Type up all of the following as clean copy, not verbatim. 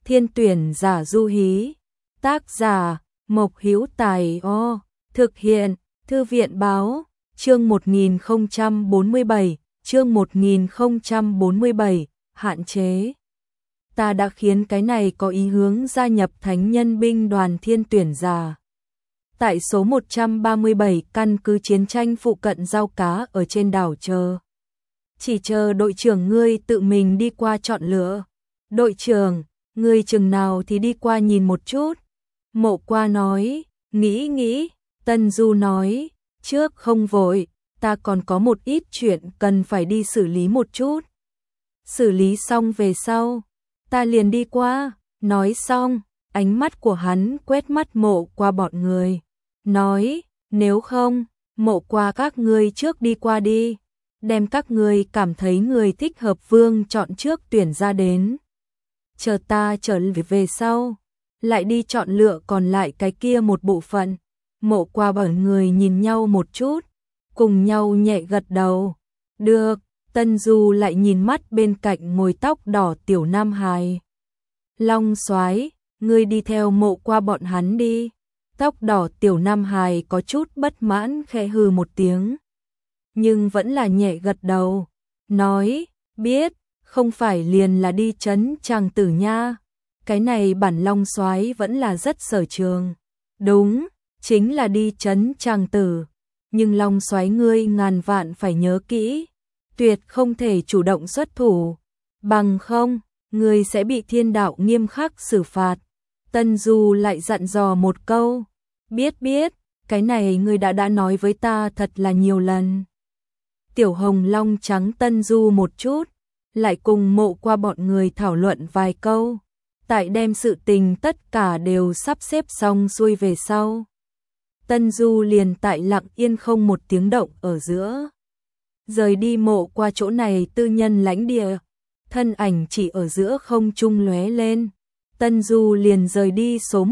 Thiên tuyển giả du hí. Tác giả Mộc Hữu Tài. Thực hiện Thư viện báo. Chương 1047. Chương 1047. Hạn chế. Ta đã khiến cái này có ý hướng gia nhập thánh nhân binh đoàn thiên tuyển giả. Tại số 137 căn cứ chiến tranh phụ cận giao cá ở trên đảo chờ. Chỉ chờ đội trưởng ngươi tự mình đi qua chọn lựa. Đội trưởng, ngươi chừng nào thì đi qua nhìn một chút. Mộ Qua nói, nghĩ. Tân Du nói, trước không vội, ta còn có một ít chuyện cần phải đi xử lý một chút. Xử lý xong về sau, ta liền đi qua. Nói xong, ánh mắt của hắn quét mắt Mộ Qua bọn người. Nói, nếu không, Mộ Qua các ngươi trước đi qua đi. Đem các ngươi cảm thấy người thích hợp vương chọn trước tuyển ra đến. Chờ ta trở về sau, lại đi chọn lựa còn lại cái kia một bộ phận. Mộ Qua bọn người nhìn nhau một chút, cùng nhau nhẹ gật đầu. Được. Tân Du lại nhìn mắt bên cạnh ngồi tóc đỏ tiểu nam hài. Long Soái, ngươi đi theo Mộ Qua bọn hắn đi. Tóc đỏ tiểu nam hài có chút bất mãn khẽ hừ một tiếng, nhưng vẫn là nhẹ gật đầu, nói, biết, không phải liền là đi trấn Tràng Tử nha. Cái này bản Long Soái vẫn là rất sở trường. Đúng, chính là đi trấn Tràng Tử, nhưng Long Soái ngươi ngàn vạn phải nhớ kỹ, tuyệt không thể chủ động xuất thủ, bằng không, ngươi sẽ bị thiên đạo nghiêm khắc xử phạt. Tân Du lại dặn dò một câu, biết, cái này ngươi đã nói với ta thật là nhiều lần. Tiểu Hồng Long trắng Tân Du một chút, lại cùng Mộ Qua bọn người thảo luận vài câu, tại đem sự tình tất cả đều sắp xếp xong xuôi về sau. Tân Du liền tại lặng yên không một tiếng động ở giữa. Rời đi Mộ Qua chỗ này tư nhân lãnh địa, thân ảnh chỉ ở giữa không trung lóe lên. Tân Du liền rời đi số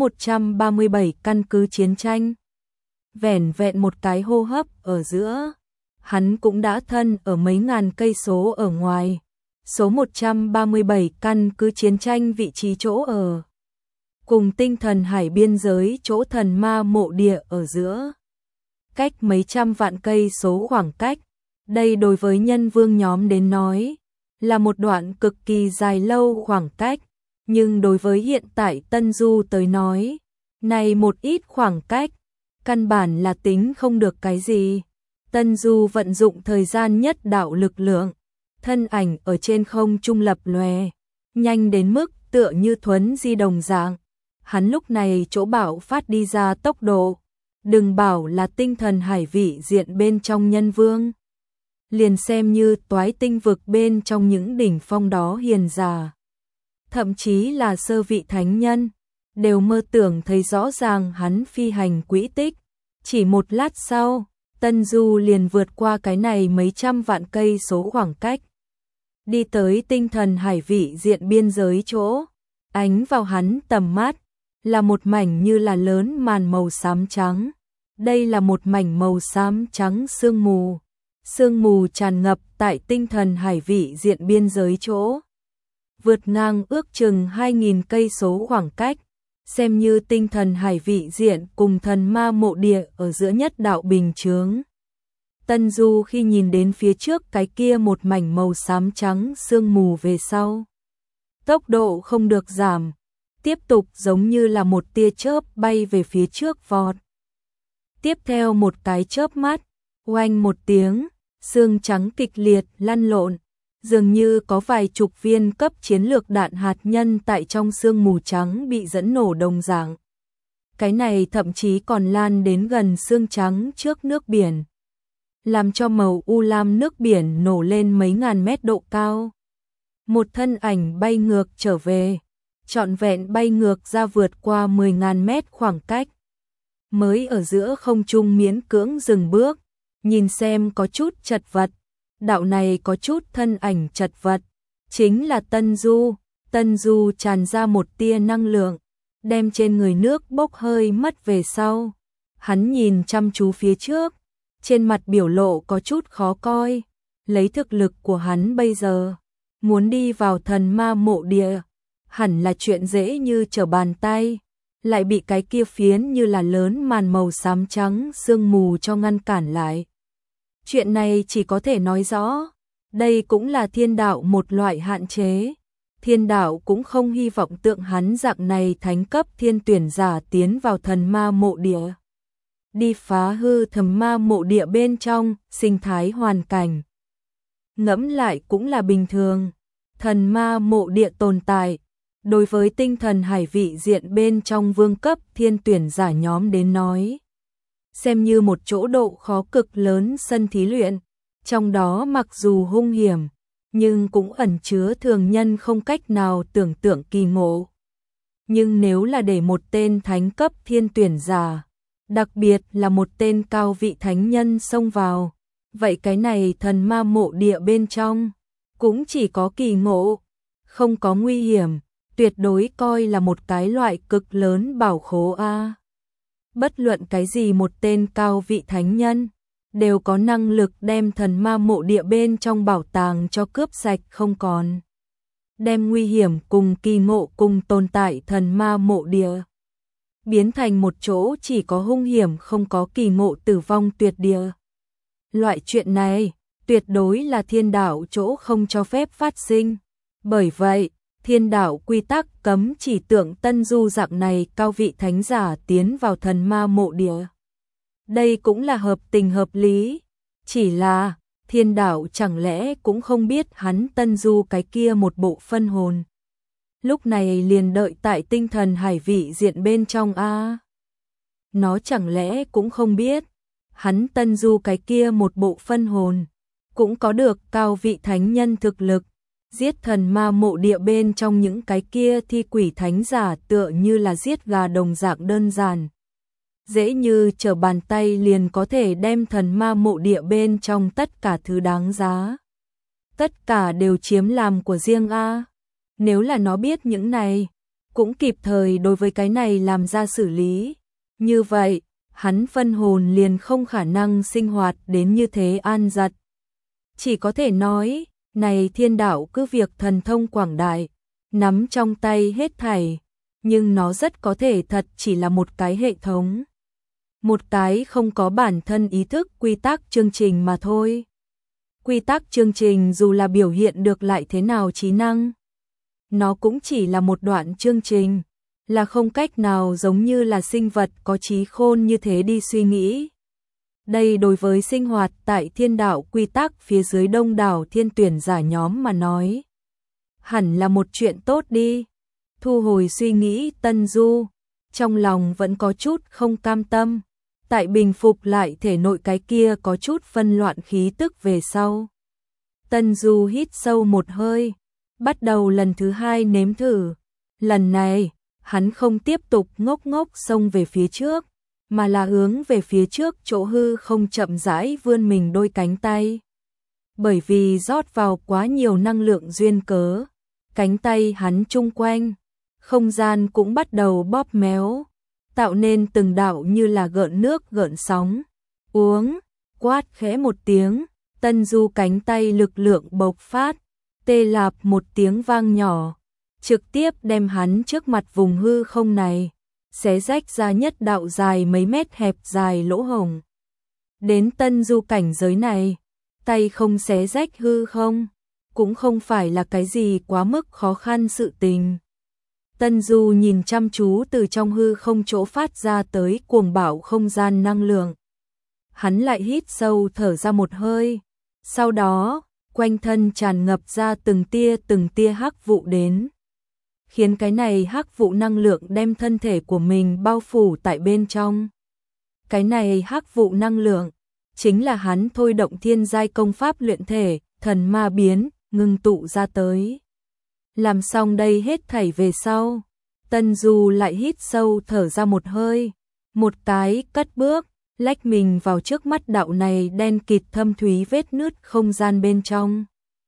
137 căn cứ chiến tranh. Vẻn vẹn một cái hô hấp ở giữa, hắn cũng đã thân ở mấy ngàn cây số ở ngoài. Số 137 căn cứ chiến tranh vị trí chỗ ở, cùng Tinh Thần Hải biên giới chỗ thần ma mộ địa ở giữa, cách mấy trăm vạn cây số khoảng cách. Đây đối với nhân vương nhóm đến nói, là một đoạn cực kỳ dài lâu khoảng cách, nhưng đối với hiện tại Tân Du tới nói, này một ít khoảng cách, căn bản là tính không được cái gì. Tân Du vận dụng thời gian nhất đạo lực lượng, thân ảnh ở trên không trung lập lòe, nhanh đến mức tựa như thuấn di đồng dạng. Hắn lúc này chỗ bạo phát đi ra tốc độ, đừng bảo là Tinh Thần Hải vị diện bên trong nhân vương, liền xem như Toái Tinh vực bên trong những đỉnh phong đó hiền giả, thậm chí là sơ vị thánh nhân, đều mơ tưởng thấy rõ ràng hắn phi hành quỹ tích. Chỉ một lát sau, Tân Du liền vượt qua cái này mấy trăm vạn cây số khoảng cách, đi tới Tinh Thần Hải vị diện biên giới chỗ. Ánh vào hắn tầm mắt là một mảnh như là lớn màn màu xám trắng. Đây là một mảnh màu xám trắng sương mù. Sương mù tràn ngập tại Tinh Thần Hải vị diện biên giới chỗ, vượt ngang ước chừng 2000 cây số khoảng cách, xem như Tinh Thần Hải vị diện cùng thần ma mộ địa ở giữa nhất đạo bình chướng. Tân Du khi nhìn đến phía trước cái kia một mảnh màu xám trắng sương mù về sau, tốc độ không được giảm, tiếp tục giống như là một tia chớp bay về phía trước vọt. Tiếp theo một cái chớp mắt, oanh một tiếng, sương trắng kịch liệt lăn lộn, dường như có vài chục viên cấp chiến lược đạn hạt nhân tại trong sương mù trắng bị dẫn nổ đồng dạng. Cái này thậm chí còn lan đến gần sương trắng trước nước biển, làm cho màu u lam nước biển nổ lên mấy ngàn mét độ cao. Một thân ảnh bay ngược trở về, trọn vẹn bay ngược ra vượt qua 10.000 mét khoảng cách. Mới ở giữa không trung miễn cưỡng dừng bước, nhìn xem có chút chật vật. Đạo này có chút thân ảnh chật vật, chính là Tân Du. Tân Du tràn ra một tia năng lượng, đem trên người nước bốc hơi mất về sau. Hắn nhìn chăm chú phía trước, trên mặt biểu lộ có chút khó coi. Lấy thực lực của hắn bây giờ, muốn đi vào thần ma mộ địa, hẳn là chuyện dễ như trở bàn tay, lại bị cái kia phiến như là lớn màn màu xám trắng sương mù cho ngăn cản lại. Chuyện này chỉ có thể nói rõ, đây cũng là thiên đạo một loại hạn chế. Thiên đạo cũng không hy vọng tượng hắn dạng này thánh cấp thiên tuyển giả tiến vào thần ma mộ địa, đi phá hư thần ma mộ địa bên trong, sinh thái hoàn cảnh. Ngẫm lại cũng là bình thường, thần ma mộ địa tồn tại, đối với tinh thần hải vị diện bên trong vương cấp thiên tuyển giả nhóm đến nói, xem như một chỗ độ khó cực lớn sân thí luyện, trong đó mặc dù hung hiểm, nhưng cũng ẩn chứa thường nhân không cách nào tưởng tượng kỳ ngộ. Nhưng nếu là để một tên thánh cấp thiên tuyển giả, đặc biệt là một tên cao vị thánh nhân xông vào, vậy cái này thần ma mộ địa bên trong cũng chỉ có kỳ ngộ, không có nguy hiểm, tuyệt đối coi là một cái loại cực lớn bảo khố a. Bất luận cái gì một tên cao vị thánh nhân đều có năng lực đem thần ma mộ địa bên trong bảo tàng cho cướp sạch không còn. Đem nguy hiểm cùng kỳ ngộ cùng tồn tại thần ma mộ địa biến thành một chỗ chỉ có hung hiểm không có kỳ ngộ tử vong tuyệt địa. Loại chuyện này tuyệt đối là thiên đạo chỗ không cho phép phát sinh. Bởi vậy, thiên đạo quy tắc cấm chỉ tượng Tân Du dạng này cao vị thánh giả tiến vào thần ma mộ địa. Đây cũng là hợp tình hợp lý, chỉ là thiên đạo chẳng lẽ cũng không biết hắn Tân Du cái kia một bộ phân hồn. Lúc này liền đợi tại tinh thần hải vị diện bên trong a. Nó chẳng lẽ cũng không biết, hắn Tân Du cái kia một bộ phân hồn, cũng có được cao vị thánh nhân thực lực, giết thần ma mộ địa bên trong những cái kia thi quỷ thánh giả tựa như là giết gà đồng dạng đơn giản. Dễ như trở bàn tay liền có thể đem thần ma mộ địa bên trong tất cả thứ đáng giá. Tất cả đều chiếm làm của riêng a. Nếu là nó biết những này, cũng kịp thời đối với cái này làm ra xử lý. Như vậy, hắn phân hồn liền không khả năng sinh hoạt đến như thế an giật. Chỉ có thể nói, này thiên đạo cứ việc thần thông quảng đại, nắm trong tay hết thảy, nhưng nó rất có thể thật chỉ là một cái hệ thống. Một cái không có bản thân ý thức quy tắc chương trình mà thôi. Quy tắc chương trình dù là biểu hiện được lại thế nào trí năng, nó cũng chỉ là một đoạn chương trình, là không cách nào giống như là sinh vật có trí khôn như thế đi suy nghĩ. Đây đối với sinh hoạt tại thiên đạo quy tắc phía dưới đông đảo thiên tuyển giả nhóm mà nói, hẳn là một chuyện tốt đi. Thu hồi suy nghĩ Tân Du, trong lòng vẫn có chút không cam tâm, tại bình phục lại thể nội cái kia có chút phân loạn khí tức về sau. Tân Du hít sâu một hơi, bắt đầu lần thứ hai nếm thử. Lần này, hắn không tiếp tục ngốc ngốc xông về phía trước, mà là hướng về phía trước chỗ hư không chậm rãi vươn mình đôi cánh tay. Bởi vì rót vào quá nhiều năng lượng duyên cớ, cánh tay hắn chung quanh, không gian cũng bắt đầu bóp méo, tạo nên từng đạo như là gợn nước gợn sóng. Uống, quát khẽ một tiếng, Tân Du cánh tay lực lượng bộc phát, tê lạp một tiếng vang nhỏ, trực tiếp đem hắn trước mặt vùng hư không này xé rách ra nhất đạo dài mấy mét hẹp dài lỗ hổng. Đến Tân Du cảnh giới này, tay không xé rách hư không, cũng không phải là cái gì quá mức khó khăn sự tình. Tân Du nhìn chăm chú từ trong hư không chỗ phát ra tới cuồng bạo không gian năng lượng. Hắn lại hít sâu thở ra một hơi, sau đó, quanh thân tràn ngập ra từng tia hắc vụ đến, khiến cái này hắc vụ năng lượng đem thân thể của mình bao phủ tại bên trong. Cái này hắc vụ năng lượng chính là hắn thôi động thiên giai công pháp luyện thể, thần ma biến, ngưng tụ ra tới. Làm xong đây hết thảy về sau, Tân Du lại hít sâu thở ra một hơi, một cái cất bước, lách mình vào trước mắt đạo này đen kịt thâm thúy vết nứt không gian bên trong.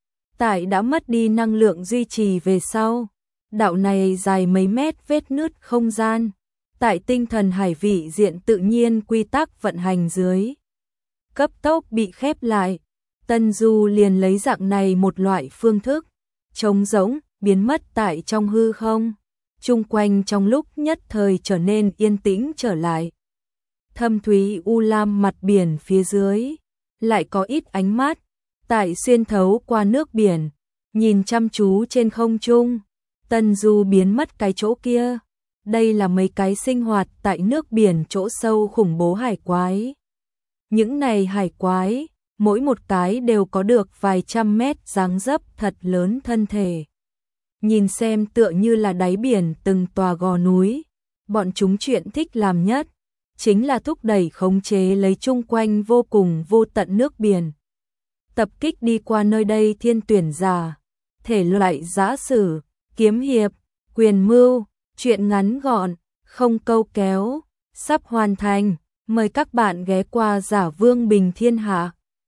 Tại đã mất đi năng lượng duy trì về sau, đạo này dài mấy mét vết nứt không gian, tại tinh thần hải vị diện tự nhiên quy tắc vận hành dưới, cấp tốc bị khép lại. Tân Du liền lấy dạng này một loại phương thức trống rỗng biến mất tại trong hư không. Chung quanh trong lúc nhất thời trở nên yên tĩnh trở lại. Thâm thúy u lam mặt biển phía dưới, lại có ít ánh mắt, tại xuyên thấu qua nước biển, nhìn chăm chú trên không trung. Tần Du biến mất cái chỗ kia. Đây là mấy cái sinh hoạt tại nước biển chỗ sâu khủng bố hải quái. Những này hải quái, mỗi một cái đều có được vài trăm mét dáng dấp thật lớn thân thể. Nhìn xem tựa như là đáy biển từng tòa gò núi. Bọn chúng chuyện thích làm nhất chính là thúc đẩy khống chế lấy chung quanh vô cùng vô tận nước biển. Tập kích đi qua nơi đây thiên tuyển giả, thể loại giã sử, kiếm hiệp, quyền mưu, chuyện ngắn gọn, không câu kéo, sắp hoàn thành. Mời các bạn ghé qua Giả Vương Bình Thiên Hạ.